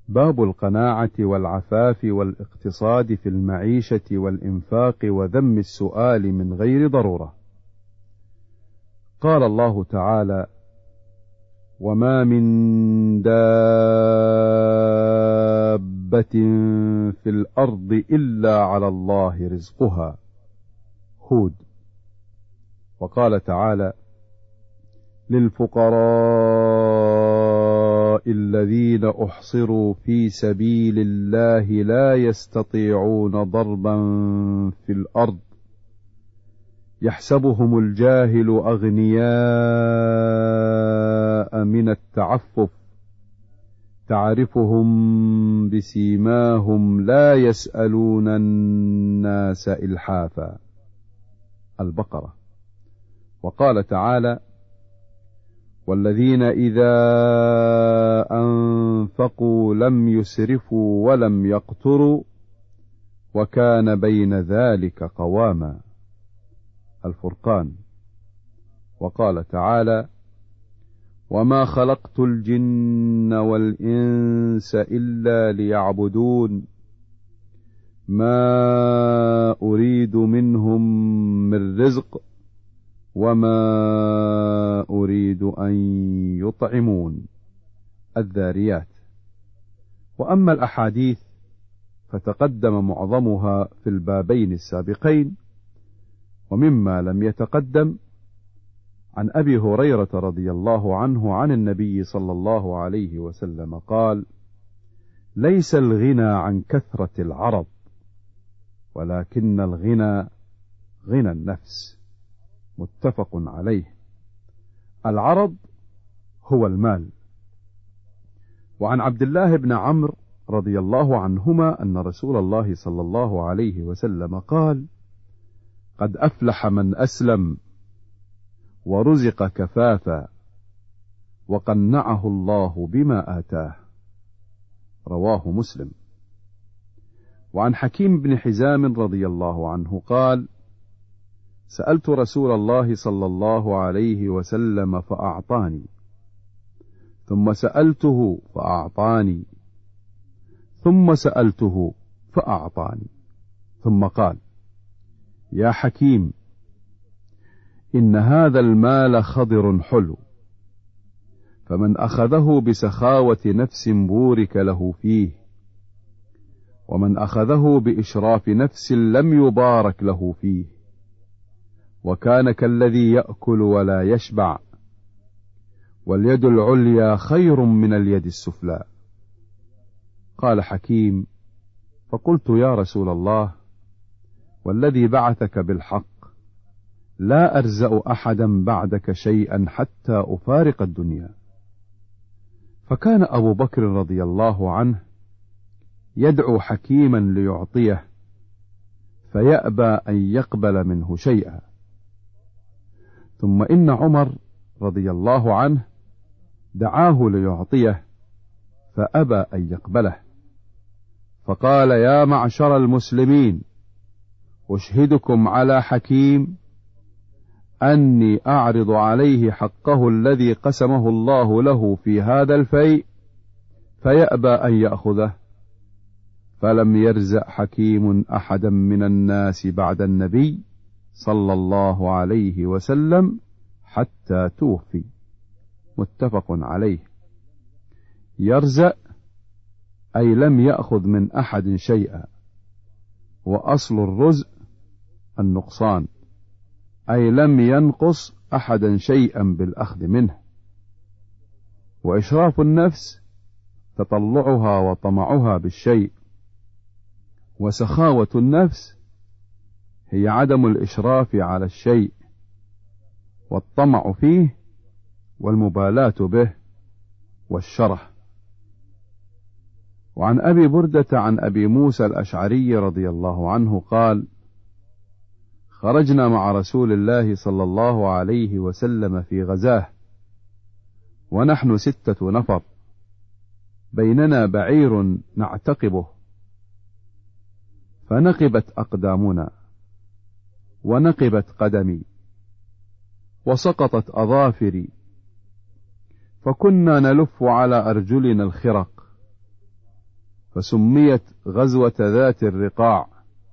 باب القناعة والعفاف والاقتصاد في المعيشة والإنفاق وذم السؤال من غير ضرورة. قال الله تعالى: وما من دابة في الأرض إلا على الله رزقها. هود. وقال تعالى: للفقراء الذين أحصروا في سبيل الله لا يستطيعون ضربا في الأرض يحسبهم الجاهل أغنياء من التعفف تعرفهم بسيماهم لا يسألون الناس إلحافا. البقرة. وقال تعالى: والذين إذا أنفقوا لم يسرفوا ولم يقتروا وكان بين ذلك قواما. الفرقان. وقال تعالى: وما خلقت الجن والإنس إلا ليعبدون ما أريد منهم من رزق وما أريد أن يطعمون. الذاريات. وأما الأحاديث فتقدم معظمها في البابين السابقين، ومما لم يتقدم عن أبي هريرة رضي الله عنه عن النبي صلى الله عليه وسلم قال: ليس الغنى عن كثرة العرض ولكن الغنى غنى النفس. متفق عليه. العرض هو المال. وعن عبد الله بن عمرو رضي الله عنهما أن رسول الله صلى الله عليه وسلم قال: قد أفلح من أسلم ورزق كفافا وقنعه الله بما آتاه. رواه مسلم. وعن حكيم بن حزام رضي الله عنه قال: سألت رسول الله صلى الله عليه وسلم فأعطاني، ثم سألته فأعطاني، ثم سألته فأعطاني، ثم قال: يا حكيم، إن هذا المال خضر حلو، فمن أخذه بسخاوة نفس بورك له فيه، ومن أخذه بإشراف نفس لم يبارك له فيه، وكان كالذي يأكل ولا يشبع، واليد العليا خير من اليد السفلى. قال حكيم: فقلت يا رسول الله، والذي بعثك بالحق لا أرزأ أحدا بعدك شيئا حتى أفارق الدنيا. فكان أبو بكر رضي الله عنه يدعو حكيما ليعطيه فيأبى أن يقبل منه شيئا، ثم إن عمر رضي الله عنه دعاه ليعطيه فأبى أن يقبله، فقال: يا معشر المسلمين، أشهدكم على حكيم أني أعرض عليه حقه الذي قسمه الله له في هذا الفيء فيأبى أن يأخذه. فلم يرزق حكيم أحدا من الناس بعد النبي صلى الله عليه وسلم حتى توفي. متفق عليه. يرزق أي لم يأخذ من أحد شيئا، وأصل الرزق النقصان، أي لم ينقص أحدا شيئا بالأخذ منه. وإشراف النفس تطلعها وطمعها بالشيء، وسخاوة النفس هي عدم الإشراف على الشيء والطمع فيه والمبالاة به والشرح. وعن أبي بردة عن أبي موسى الأشعري رضي الله عنه قال: خرجنا مع رسول الله صلى الله عليه وسلم في غزاه، ونحن 6 نفر، بيننا بعير نعتقبه، فنقبت أقدامنا ونقبت قدمي وسقطت أظافري، فكنا نلف على أرجلنا الخرق، فسميت غزوة ذات الرقاع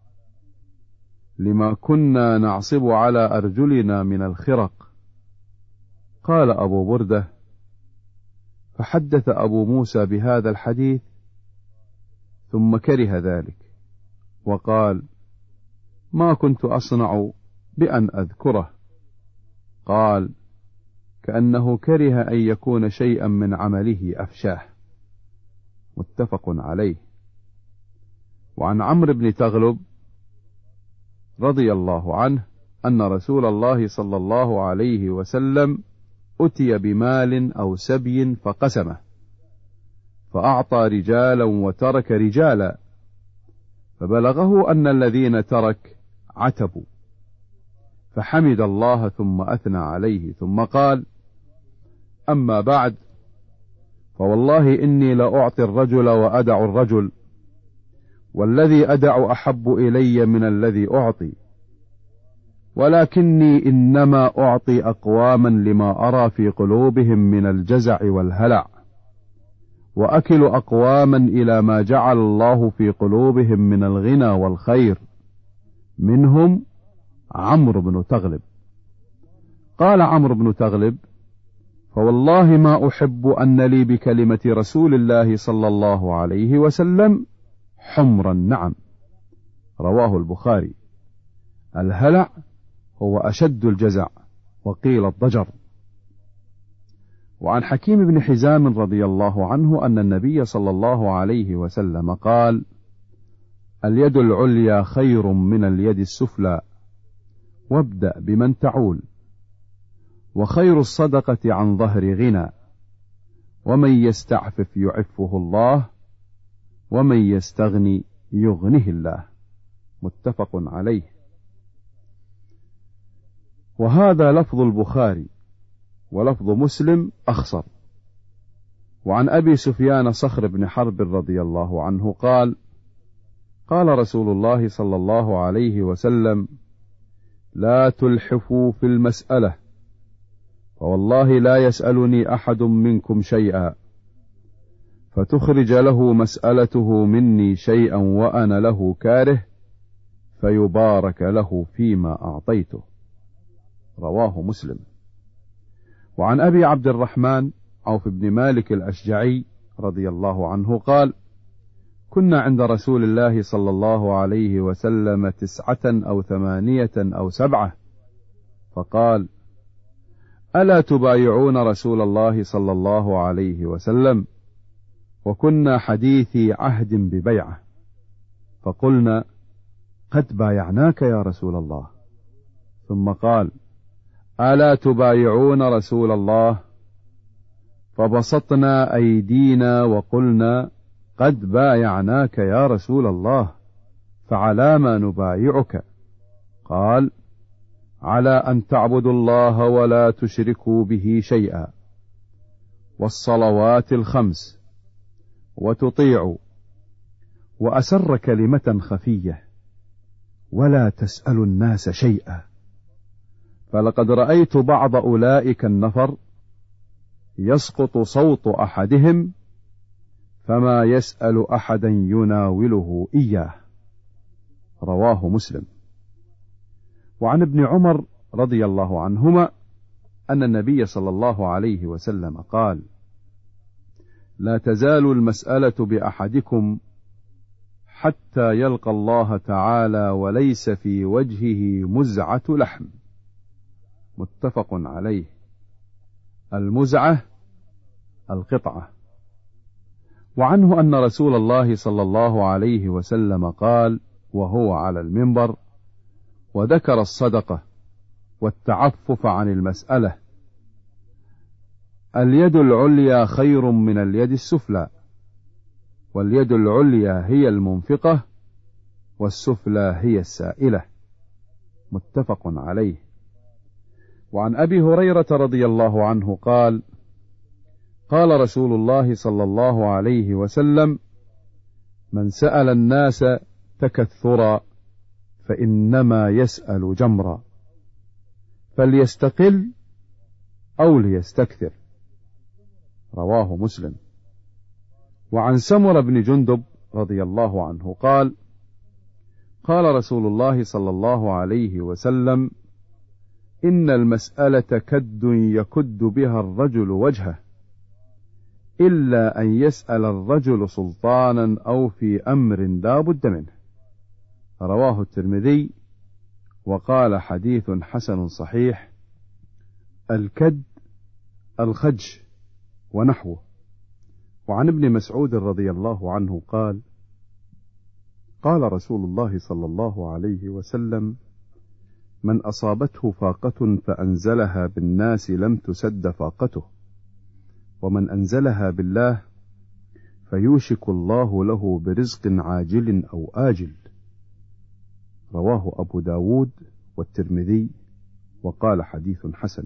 لما كنا نعصب على أرجلنا من الخرق. قال أبو بردة: فحدث أبو موسى بهذا الحديث ثم كره ذلك وقال: ما كنت أصنع بأن أذكره. قال: كأنه كره أن يكون شيئا من عمله أفشاه. متفق عليه. وعن عمرو بن تغلب رضي الله عنه أن رسول الله صلى الله عليه وسلم أتي بمال أو سبي فقسمه، فأعطى رجالا وترك رجالا، فبلغه أن الذين ترك عتبوا، فحمد الله ثم أثنى عليه ثم قال: أما بعد، فوالله إني لأعطي الرجل وأدع الرجل، والذي أدع أحب إلي من الذي أعطي، ولكني إنما أعطي أقواما لما أرى في قلوبهم من الجزع والهلع، وأكل أقواما إلى ما جعل الله في قلوبهم من الغنى والخير، منهم عمرو بن تغلب. قال عمرو بن تغلب: فوالله ما أحب أن لي بكلمة رسول الله صلى الله عليه وسلم حمر النعم. رواه البخاري. الهلع هو أشد الجزع، وقيل الضجر. وعن حكيم بن حزام رضي الله عنه أن النبي صلى الله عليه وسلم قال: اليد العليا خير من اليد السفلى، وابدأ بمن تعول، وخير الصدقة عن ظهر غنى، ومن يستعفف يعفه الله، ومن يستغني يغنه الله. متفق عليه. وهذا لفظ البخاري، ولفظ مسلم أخصر. وعن أبي سفيان صخر بن حرب رضي الله عنه قال: قال رسول الله صلى الله عليه وسلم: لا تلحفوا في المسألة، فوالله لا يسألني أحد منكم شيئا فتخرج له مسألته مني شيئا وأنا له كاره، فيبارك له فيما أعطيته. رواه مسلم. وعن أبي عبد الرحمن عوف بن مالك الأشجعي رضي الله عنه قال: كنا عند رسول الله صلى الله عليه وسلم 9 أو 8 أو 7، فقال: ألا تبايعون رسول الله صلى الله عليه وسلم؟ وكنا حديثي عهد ببيعة، فقلنا: قد بايعناك يا رسول الله. ثم قال: ألا تبايعون رسول الله؟ فبسطنا أيدينا وقلنا: قد بايعناك يا رسول الله، فعلى ما نبايعك؟ قال: على أن تعبدوا الله ولا تشركوا به شيئا، والصلوات الخمس، وتطيعوا، وأسر كلمة خفية، ولا تسألوا الناس شيئا. فلقد رأيت بعض أولئك النفر يسقط صوت أحدهم فما يسأل أحدا يناوله إياه. رواه مسلم. وعن ابن عمر رضي الله عنهما أن النبي صلى الله عليه وسلم قال: لا تزال المسألة بأحدكم حتى يلقى الله تعالى وليس في وجهه مزعة لحم. متفق عليه. المزعة القطعة. وعنه أن رسول الله صلى الله عليه وسلم قال وهو على المنبر وذكر الصدقة والتعفف عن المسألة: اليد العليا خير من اليد السفلى، واليد العليا هي المنفقة، والسفلى هي السائلة. متفق عليه. وعن أبي هريرة رضي الله عنه قال: قال رسول الله صلى الله عليه وسلم: من سأل الناس تكثرا فإنما يسأل جمرا، فليستقل أو ليستكثر. رواه مسلم. وعن سمر بن جندب رضي الله عنه قال: قال رسول الله صلى الله عليه وسلم: إن المسألة كد يكد بها الرجل وجهه، إلا أن يسأل الرجل سلطانا أو في أمر لا بد منه. رواه الترمذي وقال: حديث حسن صحيح. الكد الخج ونحوه. وعن ابن مسعود رضي الله عنه قال: قال رسول الله صلى الله عليه وسلم: من أصابته فاقة فأنزلها بالناس لم تسد فاقته، ومن أنزلها بالله فيوشك الله له برزق عاجل أو آجل. رواه أبو داود والترمذي وقال: حديث حسن.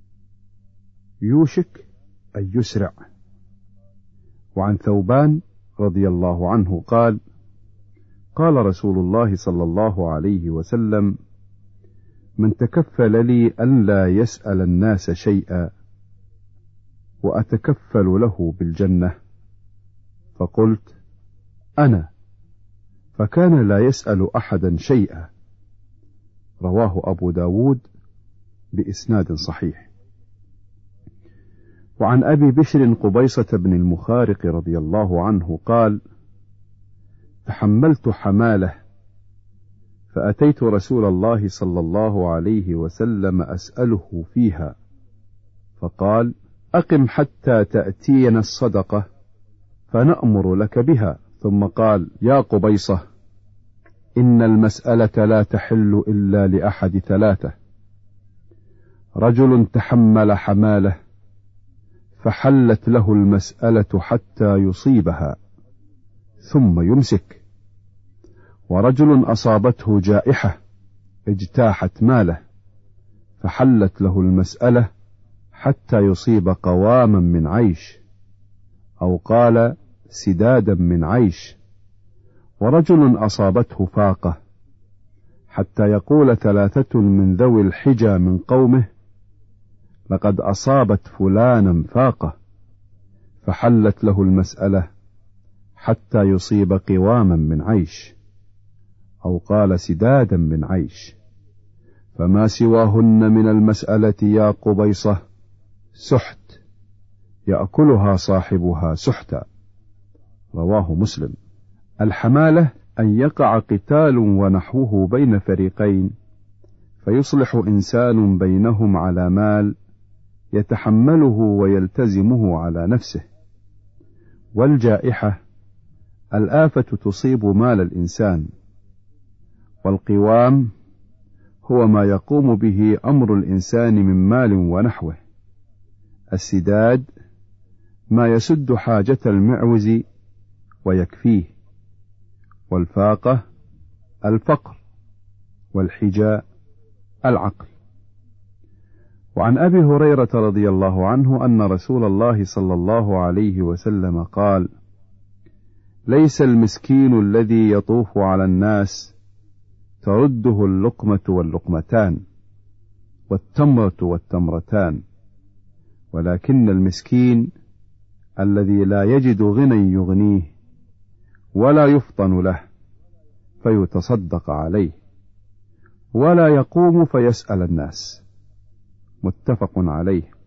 يوشك أي يسرع. وعن ثوبان رضي الله عنه قال: قال رسول الله صلى الله عليه وسلم: من تكفل لي أن لا يسأل الناس شيئا وأتكفل له بالجنة، فقلت: أنا، فكان لا يسأل أحدا شيئا. رواه أبو داود بإسناد صحيح. وعن أبي بشر قبيصة بن المخارق رضي الله عنه قال: تحملت حمالة فأتيت رسول الله صلى الله عليه وسلم أسأله فيها، فقال: أقم حتى تأتينا الصدقة فنأمر لك بها. ثم قال: يا قبيصة، إن المسألة لا تحل إلا لأحد ثلاثة: رجل تحمل حمالة فحلت له المسألة حتى يصيبها ثم يمسك، ورجل أصابته جائحة اجتاحت ماله فحلت له المسألة حتى يصيب قواما من عيش، أو قال سدادا من عيش، ورجل أصابته فاقة حتى يقول ثلاثة من ذوي الحجى من قومه: لقد أصابت فلانا فاقة، فحلت له المسألة حتى يصيب قواما من عيش، أو قال سدادا من عيش، فما سواهن من المسألة يا قبيصة سحت يأكلها صاحبها سحتا. رواه مسلم. الحمالة أن يقع قتال ونحوه بين فريقين فيصلح إنسان بينهم على مال يتحمله ويلتزمه على نفسه. والجائحة الآفة تصيب مال الإنسان. والقوام هو ما يقوم به أمر الإنسان من مال ونحوه. السداد ما يسد حاجة المعوز ويكفيه. والفاقة الفقر. والحجاء العقل. وعن أبي هريرة رضي الله عنه أن رسول الله صلى الله عليه وسلم قال: ليس المسكين الذي يطوف على الناس ترده اللقمة واللقمتان والتمرة والتمرتان، ولكن المسكين الذي لا يجد غنى يغنيه ولا يفطن له فيتصدق عليه ولا يقوم فيسأل الناس. متفق عليه.